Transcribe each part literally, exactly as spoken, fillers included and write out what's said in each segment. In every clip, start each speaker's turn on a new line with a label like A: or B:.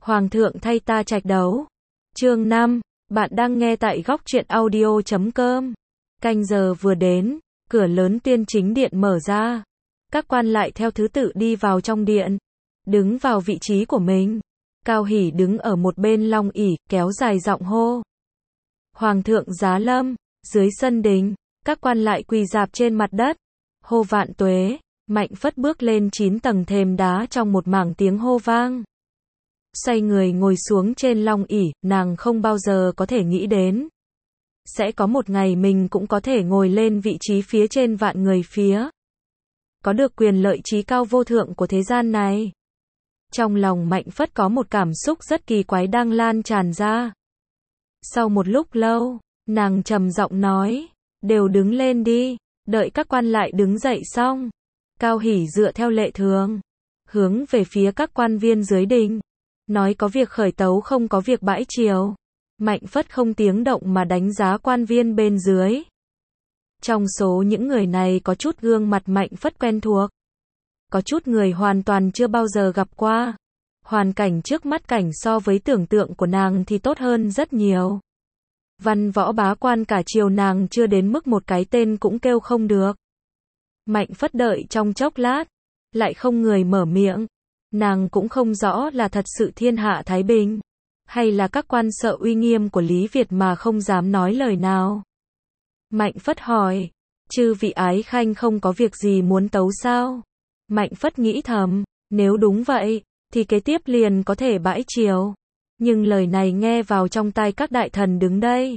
A: Hoàng thượng thay ta trạch đấu. Chương năm, bạn đang nghe tại góc truyện audio chấm com. Canh giờ vừa đến, cửa lớn Tuyên Chính Điện mở ra. Các quan lại theo thứ tự đi vào trong điện, đứng vào vị trí của mình. Cao Hỷ đứng ở một bên long ỷ, kéo dài giọng hô. Hoàng thượng giá lâm. Dưới sân đình, các quan lại quỳ rạp trên mặt đất, hô vạn tuế. Mạnh Phất bước lên chín tầng thềm đá trong một mảng tiếng hô vang. Xoay người ngồi xuống trên long ỷ, nàng không bao giờ có thể nghĩ đến sẽ có một ngày mình cũng có thể ngồi lên vị trí phía trên vạn người phía. Có được quyền lợi trí cao vô thượng của thế gian này. Trong lòng Mạnh Phất có một cảm xúc rất kỳ quái đang lan tràn ra. Sau một lúc lâu, nàng trầm giọng nói, đều đứng lên đi. Đợi các quan lại đứng dậy xong, Cao Hỷ dựa theo lệ thường, hướng về phía các quan viên dưới đình, nói có việc khởi tấu không có việc bãi triều. Mạnh Phất không tiếng động mà đánh giá quan viên bên dưới. Trong số những người này có chút gương mặt Mạnh Phất quen thuộc, có chút người hoàn toàn chưa bao giờ gặp qua. Hoàn cảnh trước mắt cảnh so với tưởng tượng của nàng thì tốt hơn rất nhiều. Văn võ bá quan cả triều nàng chưa đến mức một cái tên cũng kêu không được. Mạnh Phất đợi trong chốc lát, lại không người mở miệng. Nàng cũng không rõ là thật sự thiên hạ thái bình, hay là các quan sợ uy nghiêm của Lý Việt mà không dám nói lời nào. Mạnh Phất hỏi, chư vị ái khanh không có việc gì muốn tấu sao? Mạnh Phất nghĩ thầm, nếu đúng vậy, thì kế tiếp liền có thể bãi triều. Nhưng lời này nghe vào trong tai các đại thần đứng đây,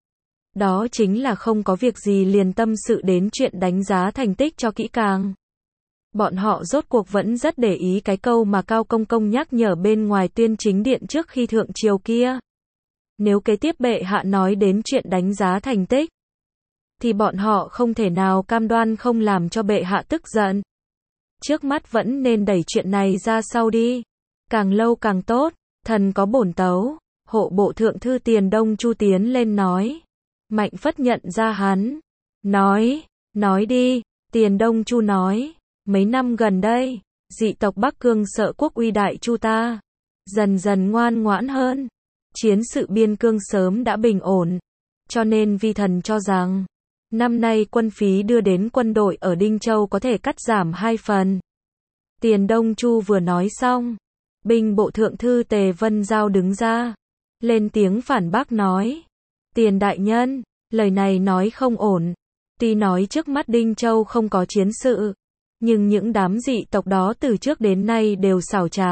A: đó chính là không có việc gì liền tâm sự đến chuyện đánh giá thành tích cho kỹ càng. Bọn họ rốt cuộc vẫn rất để ý cái câu mà Cao Công Công nhắc nhở bên ngoài Tuyên Chính Điện trước khi thượng triều kia. Nếu kế tiếp bệ hạ nói đến chuyện đánh giá thành tích, thì bọn họ không thể nào cam đoan không làm cho bệ hạ tức giận. Trước mắt vẫn nên đẩy chuyện này ra sau đi. Càng lâu càng tốt. Thần có bổn tấu. Hộ bộ thượng thư Tiền Đông Chu tiến lên nói. Mạnh Phất nhận ra hắn. Nói, nói đi. Tiền Đông Chu nói. Mấy năm gần đây, dị tộc Bắc Cương sợ quốc uy đại Chu ta dần dần ngoan ngoãn hơn. Chiến sự biên cương sớm đã bình ổn. Cho nên vi thần cho rằng, năm nay quân phí đưa đến quân đội ở Đinh Châu có thể cắt giảm hai phần. Tiền Đông Chu vừa nói xong, binh bộ thượng thư Tề Vân Giao đứng ra, lên tiếng phản bác nói. Tiền đại nhân, lời này nói không ổn. Tuy nói trước mắt Đinh Châu không có chiến sự, nhưng những đám dị tộc đó từ trước đến nay đều xảo trá.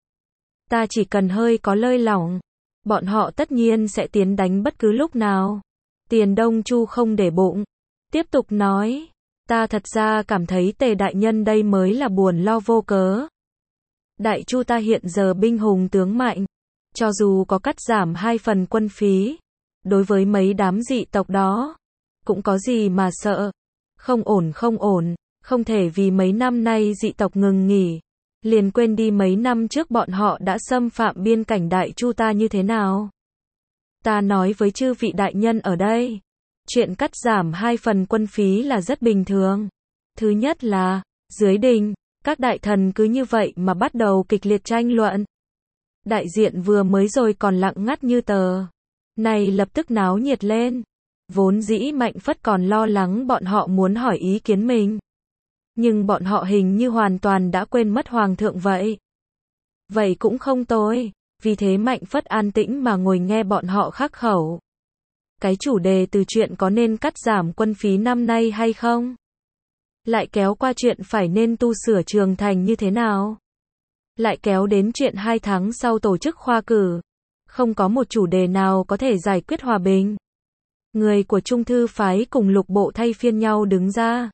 A: Ta chỉ cần hơi có lơi lỏng, bọn họ tất nhiên sẽ tiến đánh bất cứ lúc nào. Tiền Đông Chu không để bụng, tiếp tục nói, ta thật ra cảm thấy Tề đại nhân đây mới là buồn lo vô cớ. Đại Chu ta hiện giờ binh hùng tướng mạnh, cho dù có cắt giảm hai phần quân phí, đối với mấy đám dị tộc đó, cũng có gì mà sợ. Không ổn không ổn, không thể vì mấy năm nay dị tộc ngừng nghỉ, liền quên đi mấy năm trước bọn họ đã xâm phạm biên cảnh Đại Chu ta như thế nào. Ta nói với chư vị đại nhân ở đây, chuyện cắt giảm hai phần quân phí là rất bình thường. Thứ nhất là, dưới đình, các đại thần cứ như vậy mà bắt đầu kịch liệt tranh luận. Đại diện vừa mới rồi còn lặng ngắt như tờ, này lập tức náo nhiệt lên. Vốn dĩ Mạnh Phất còn lo lắng bọn họ muốn hỏi ý kiến mình, nhưng bọn họ hình như hoàn toàn đã quên mất hoàng thượng vậy. Vậy cũng không tồi, vì thế Mạnh Phất an tĩnh mà ngồi nghe bọn họ khắc khẩu. Cái chủ đề từ chuyện có nên cắt giảm quân phí năm nay hay không, lại kéo qua chuyện phải nên tu sửa trường thành như thế nào, lại kéo đến chuyện hai tháng sau tổ chức khoa cử. Không có một chủ đề nào có thể giải quyết hòa bình. Người của Trung thư phái cùng lục bộ thay phiên nhau đứng ra,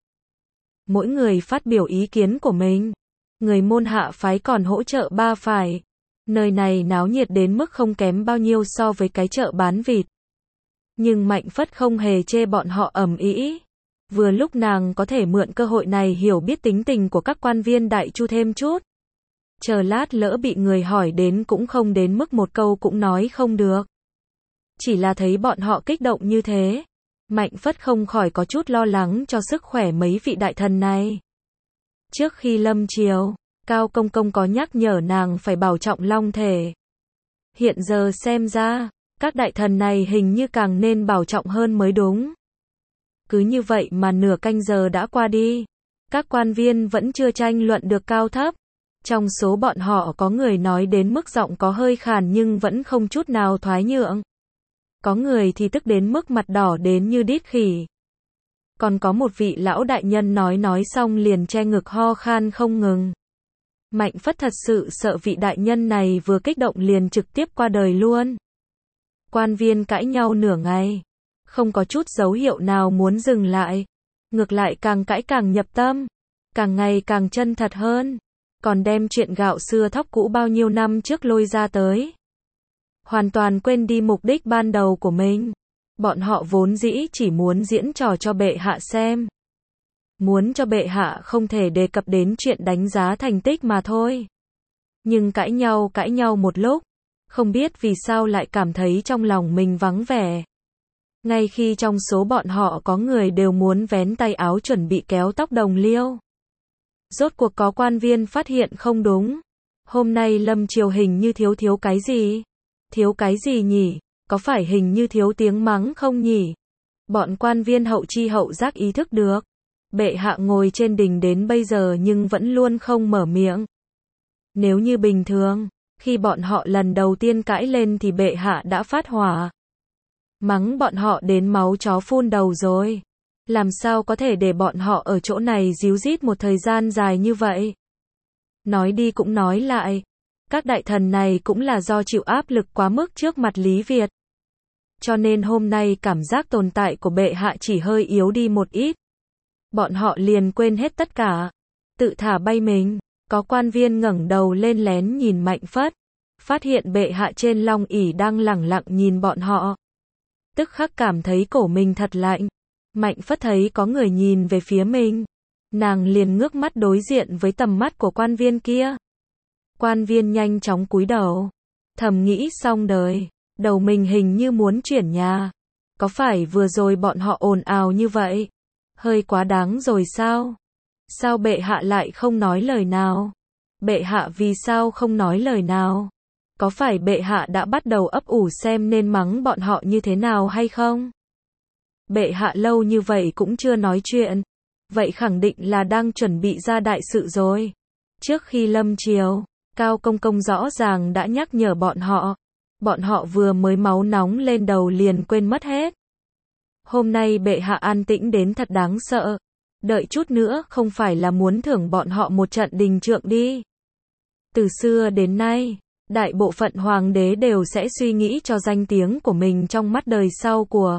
A: mỗi người phát biểu ý kiến của mình. Người môn hạ phái còn hỗ trợ ba phải. Nơi này náo nhiệt đến mức không kém bao nhiêu so với cái chợ bán vịt. Nhưng Mạnh Phất không hề chê bọn họ ầm ĩ. Vừa lúc nàng có thể mượn cơ hội này hiểu biết tính tình của các quan viên Đại Chu thêm chút. Chờ lát lỡ bị người hỏi đến cũng không đến mức một câu cũng nói không được. Chỉ là thấy bọn họ kích động như thế, Mạnh Phất không khỏi có chút lo lắng cho sức khỏe mấy vị đại thần này. Trước khi lâm triều, Cao Công Công có nhắc nhở nàng phải bảo trọng long thể. Hiện giờ xem ra, các đại thần này hình như càng nên bảo trọng hơn mới đúng. Cứ như vậy mà nửa canh giờ đã qua đi. Các quan viên vẫn chưa tranh luận được cao thấp. Trong số bọn họ có người nói đến mức giọng có hơi khàn nhưng vẫn không chút nào thoái nhượng. Có người thì tức đến mức mặt đỏ đến như đít khỉ. Còn có một vị lão đại nhân nói nói xong liền che ngực ho khan không ngừng. Mạnh Phất thật sự sợ vị đại nhân này vừa kích động liền trực tiếp qua đời luôn. Quan viên cãi nhau nửa ngày, không có chút dấu hiệu nào muốn dừng lại. Ngược lại càng cãi càng nhập tâm, càng ngày càng chân thật hơn. Còn đem chuyện gạo xưa thóc cũ bao nhiêu năm trước lôi ra tới. Hoàn toàn quên đi mục đích ban đầu của mình. Bọn họ vốn dĩ chỉ muốn diễn trò cho bệ hạ xem. Muốn cho bệ hạ không thể đề cập đến chuyện đánh giá thành tích mà thôi. Nhưng cãi nhau cãi nhau một lúc, không biết vì sao lại cảm thấy trong lòng mình vắng vẻ. Ngay khi trong số bọn họ có người đều muốn vén tay áo chuẩn bị kéo tóc đồng liêu. Rốt cuộc có quan viên phát hiện không đúng. Hôm nay Lâm Triều hình như thiếu thiếu cái gì? Thiếu cái gì nhỉ? Có phải hình như thiếu tiếng mắng không nhỉ? Bọn quan viên hậu chi hậu giác ý thức được. Bệ hạ ngồi trên đình đến bây giờ nhưng vẫn luôn không mở miệng. Nếu như bình thường, khi bọn họ lần đầu tiên cãi lên thì bệ hạ đã phát hỏa. Mắng bọn họ đến máu chó phun đầu rồi. Làm sao có thể để bọn họ ở chỗ này díu dít một thời gian dài như vậy? Nói đi cũng nói lại. Các đại thần này cũng là do chịu áp lực quá mức trước mặt Lý Việt. Cho nên hôm nay cảm giác tồn tại của bệ hạ chỉ hơi yếu đi một ít. Bọn họ liền quên hết tất cả. Tự thả bay mình. Có quan viên ngẩng đầu lên lén nhìn Mạnh Phất. Phát hiện bệ hạ trên long ỷ đang lẳng lặng nhìn bọn họ. Tức khắc cảm thấy cổ mình thật lạnh. Mạnh Phất thấy có người nhìn về phía mình. Nàng liền ngước mắt đối diện với tầm mắt của quan viên kia. Quan viên nhanh chóng cúi đầu. Thầm nghĩ xong đời. Đầu mình hình như muốn chuyển nhà. Có phải vừa rồi bọn họ ồn ào như vậy? Hơi quá đáng rồi sao? Sao bệ hạ lại không nói lời nào? Bệ hạ vì sao không nói lời nào? Có phải bệ hạ đã bắt đầu ấp ủ xem nên mắng bọn họ như thế nào hay không? Bệ hạ lâu như vậy cũng chưa nói chuyện. Vậy khẳng định là đang chuẩn bị ra đại sự rồi. Trước khi lâm triều, Cao Công Công rõ ràng đã nhắc nhở bọn họ. Bọn họ vừa mới máu nóng lên đầu liền quên mất hết. Hôm nay bệ hạ an tĩnh đến thật đáng sợ. Đợi chút nữa không phải là muốn thưởng bọn họ một trận đình trượng đi. Từ xưa đến nay, đại bộ phận hoàng đế đều sẽ suy nghĩ cho danh tiếng của mình trong mắt đời sau của.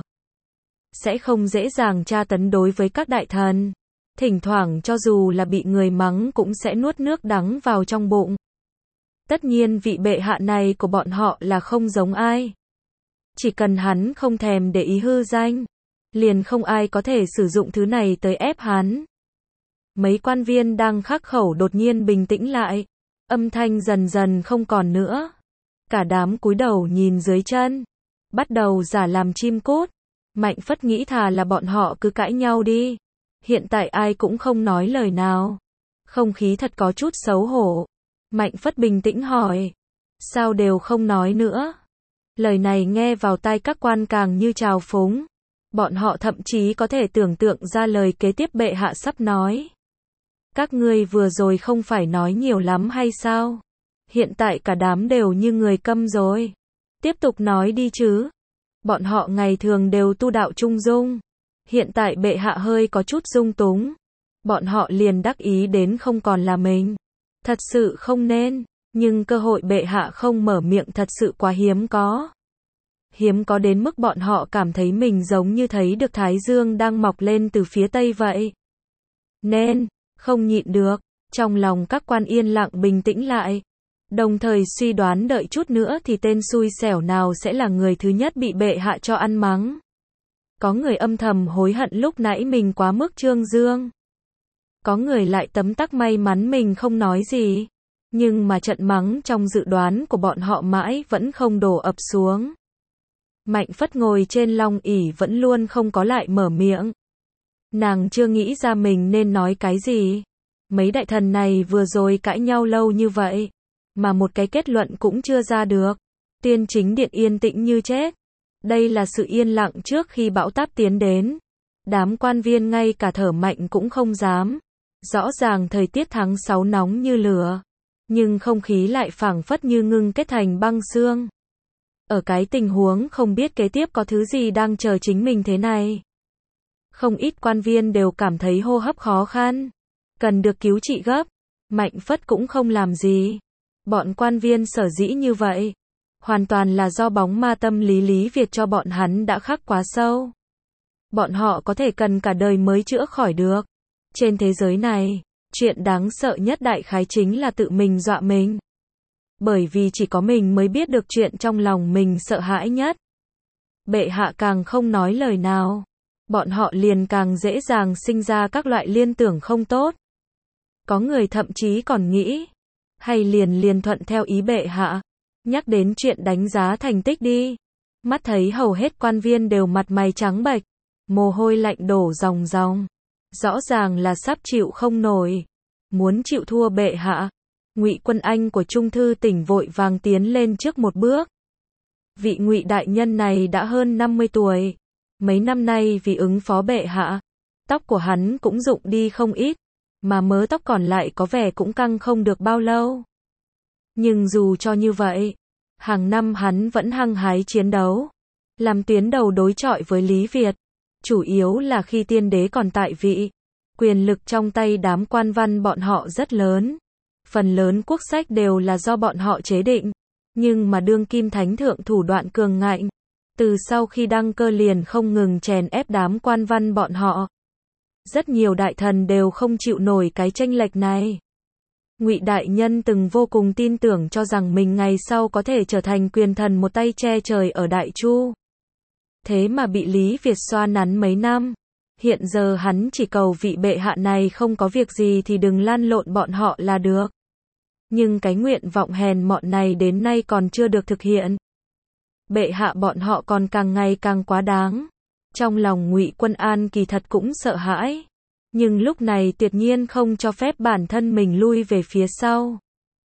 A: Sẽ không dễ dàng tra tấn đối với các đại thần. Thỉnh thoảng cho dù là bị người mắng cũng sẽ nuốt nước đắng vào trong bụng. Tất nhiên vị bệ hạ này của bọn họ là không giống ai. Chỉ cần hắn không thèm để ý hư danh, liền không ai có thể sử dụng thứ này tới ép hắn. Mấy quan viên đang khắc khẩu đột nhiên bình tĩnh lại. Âm thanh dần dần không còn nữa. Cả đám cúi đầu nhìn dưới chân. Bắt đầu giả làm chim cút. Mạnh Phất nghĩ thà là bọn họ cứ cãi nhau đi. Hiện tại ai cũng không nói lời nào. Không khí thật có chút xấu hổ. Mạnh Phất bình tĩnh hỏi. Sao đều không nói nữa? Lời này nghe vào tai các quan càng như trào phúng. Bọn họ thậm chí có thể tưởng tượng ra lời kế tiếp bệ hạ sắp nói. Các ngươi vừa rồi không phải nói nhiều lắm hay sao? Hiện tại cả đám đều như người câm rồi. Tiếp tục nói đi chứ. Bọn họ ngày thường đều tu đạo trung dung. Hiện tại bệ hạ hơi có chút dung túng. Bọn họ liền đắc ý đến không còn là mình. Thật sự không nên. Nhưng cơ hội bệ hạ không mở miệng thật sự quá hiếm có. Hiếm có đến mức bọn họ cảm thấy mình giống như thấy được Thái Dương đang mọc lên từ phía Tây vậy. Nên, không nhịn được. Trong lòng các quan yên lặng bình tĩnh lại. Đồng thời suy đoán đợi chút nữa thì tên xui xẻo nào sẽ là người thứ nhất bị bệ hạ cho ăn mắng. Có người âm thầm hối hận lúc nãy mình quá mức trương dương. Có người lại tấm tắc may mắn mình không nói gì. Nhưng mà trận mắng trong dự đoán của bọn họ mãi vẫn không đổ ập xuống. Mạnh Phất ngồi trên long ỷ vẫn luôn không có lại mở miệng. Nàng chưa nghĩ ra mình nên nói cái gì. Mấy đại thần này vừa rồi cãi nhau lâu như vậy, mà một cái kết luận cũng chưa ra được. Tuyên chính điện yên tĩnh như chết. Đây là sự yên lặng trước khi bão táp tiến đến. Đám quan viên ngay cả thở mạnh cũng không dám. Rõ ràng thời tiết tháng sáu nóng như lửa, nhưng không khí lại phảng phất như ngưng kết thành băng xương. Ở cái tình huống không biết kế tiếp có thứ gì đang chờ chính mình thế này. Không ít quan viên đều cảm thấy hô hấp khó khăn, cần được cứu trị gấp. Mạnh Phất cũng không làm gì. Bọn quan viên sở dĩ như vậy, hoàn toàn là do bóng ma tâm lý Lý Việt cho bọn hắn đã khắc quá sâu. Bọn họ có thể cần cả đời mới chữa khỏi được. Trên thế giới này, chuyện đáng sợ nhất đại khái chính là tự mình dọa mình. Bởi vì chỉ có mình mới biết được chuyện trong lòng mình sợ hãi nhất. Bệ hạ càng không nói lời nào, bọn họ liền càng dễ dàng sinh ra các loại liên tưởng không tốt. Có người thậm chí còn nghĩ, hay liền liền thuận theo ý bệ hạ, nhắc đến chuyện đánh giá thành tích đi. Mắt thấy hầu hết quan viên đều mặt mày trắng bệch, mồ hôi lạnh đổ ròng ròng. Rõ ràng là sắp chịu không nổi, muốn chịu thua bệ hạ. Ngụy Quân Anh của Trung thư tỉnh vội vàng tiến lên trước một bước. Vị Ngụy đại nhân này đã hơn năm mươi tuổi, mấy năm nay vì ứng phó bệ hạ, tóc của hắn cũng rụng đi không ít, mà mớ tóc còn lại có vẻ cũng căng không được bao lâu. Nhưng dù cho như vậy, hàng năm hắn vẫn hăng hái chiến đấu, làm tuyến đầu đối chọi với Lý Việt. Chủ yếu là khi tiên đế còn tại vị, quyền lực trong tay đám quan văn bọn họ rất lớn. Phần lớn quốc sách đều là do bọn họ chế định, nhưng mà đương kim thánh thượng thủ đoạn cường ngạnh, từ sau khi đăng cơ liền không ngừng chèn ép đám quan văn bọn họ. Rất nhiều đại thần đều không chịu nổi cái chênh lệch này. Ngụy đại nhân từng vô cùng tin tưởng cho rằng mình ngày sau có thể trở thành quyền thần một tay che trời ở Đại Chu. Thế mà bị Lý Việt xoa nắn mấy năm. Hiện giờ hắn chỉ cầu vị bệ hạ này không có việc gì thì đừng lan lộn bọn họ là được. Nhưng cái nguyện vọng hèn mọn này đến nay còn chưa được thực hiện. Bệ hạ bọn họ còn càng ngày càng quá đáng. Trong lòng Ngụy Quân An kỳ thật cũng sợ hãi, nhưng lúc này tuyệt nhiên không cho phép bản thân mình lui về phía sau.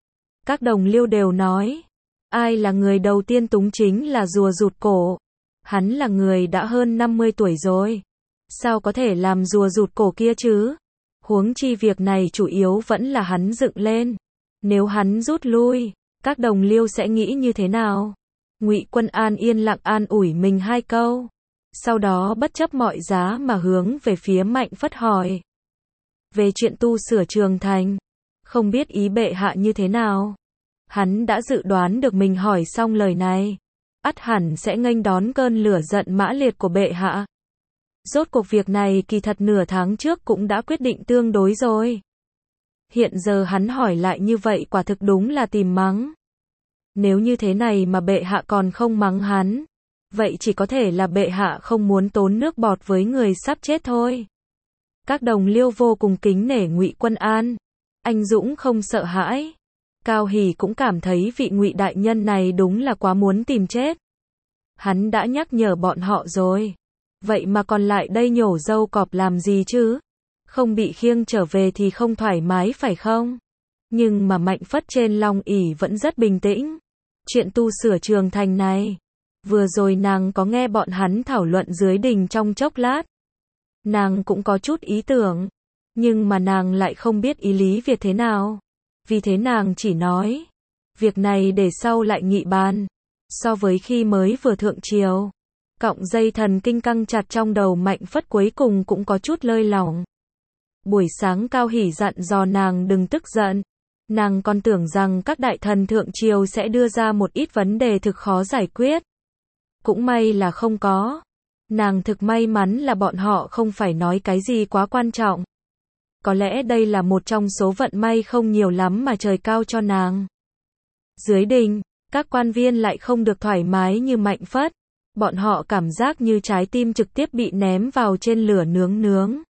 A: Các đồng liêu đều nói, ai là người đầu tiên túng chính là rùa rụt cổ. Hắn là người đã hơn năm mươi tuổi rồi, sao có thể làm rùa rụt cổ kia chứ? Huống chi việc này chủ yếu vẫn là hắn dựng lên. Nếu hắn rút lui, các đồng liêu sẽ nghĩ như thế nào? Ngụy Quân An yên lặng an ủi mình hai câu, sau đó bất chấp mọi giá mà hướng về phía Mạnh Phất hỏi. Về chuyện tu sửa trường thành, không biết ý bệ hạ như thế nào? Hắn đã dự đoán được mình hỏi xong lời này, ắt hẳn sẽ nghênh đón cơn lửa giận mã liệt của bệ hạ. Rốt cuộc việc này kỳ thật nửa tháng trước cũng đã quyết định tương đối rồi. Hiện giờ hắn hỏi lại như vậy quả thực đúng là tìm mắng. Nếu như thế này mà bệ hạ còn không mắng hắn, vậy chỉ có thể là bệ hạ không muốn tốn nước bọt với người sắp chết thôi. Các đồng liêu vô cùng kính nể Ngụy Quân An, anh dũng không sợ hãi. Cao Hỷ cũng cảm thấy vị Ngụy đại nhân này đúng là quá muốn tìm chết. Hắn đã nhắc nhở bọn họ rồi, vậy mà còn lại đây nhổ râu cọp làm gì chứ? Không bị khiêng trở về thì không thoải mái phải không? Nhưng mà Mạnh Phất trên Long ỷ vẫn rất bình tĩnh. Chuyện tu sửa trường thành này, vừa rồi nàng có nghe bọn hắn thảo luận dưới đình trong chốc lát. Nàng cũng có chút ý tưởng, nhưng mà nàng lại không biết ý Lý Việt thế nào. Vì thế nàng chỉ nói, việc này để sau lại nghị bàn. So với khi mới vừa thượng triều, cọng dây thần kinh căng chặt trong đầu Mạnh Phất cuối cùng cũng có chút lơi lỏng. Buổi sáng Cao Hỷ dặn dò nàng đừng tức giận. Nàng còn tưởng rằng các đại thần thượng triều sẽ đưa ra một ít vấn đề thực khó giải quyết. Cũng may là không có. Nàng thực may mắn là bọn họ không phải nói cái gì quá quan trọng. Có lẽ đây là một trong số vận may không nhiều lắm mà trời cao cho nàng. Dưới đình, các quan viên lại không được thoải mái như Mạnh Phất. Bọn họ cảm giác như trái tim trực tiếp bị ném vào trên lửa nướng nướng.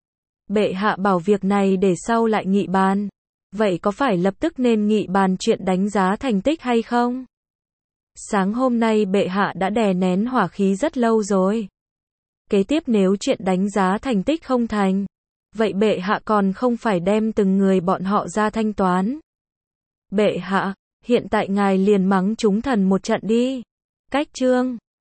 A: Bệ hạ bảo việc này để sau lại nghị bàn. Vậy có phải lập tức nên nghị bàn chuyện đánh giá thành tích hay không? Sáng hôm nay bệ hạ đã đè nén hỏa khí rất lâu rồi. Kế tiếp nếu chuyện đánh giá thành tích không thành, vậy bệ hạ còn không phải đem từng người bọn họ ra thanh toán. Bệ hạ, hiện tại ngài liền mắng chúng thần một trận đi. Cách chương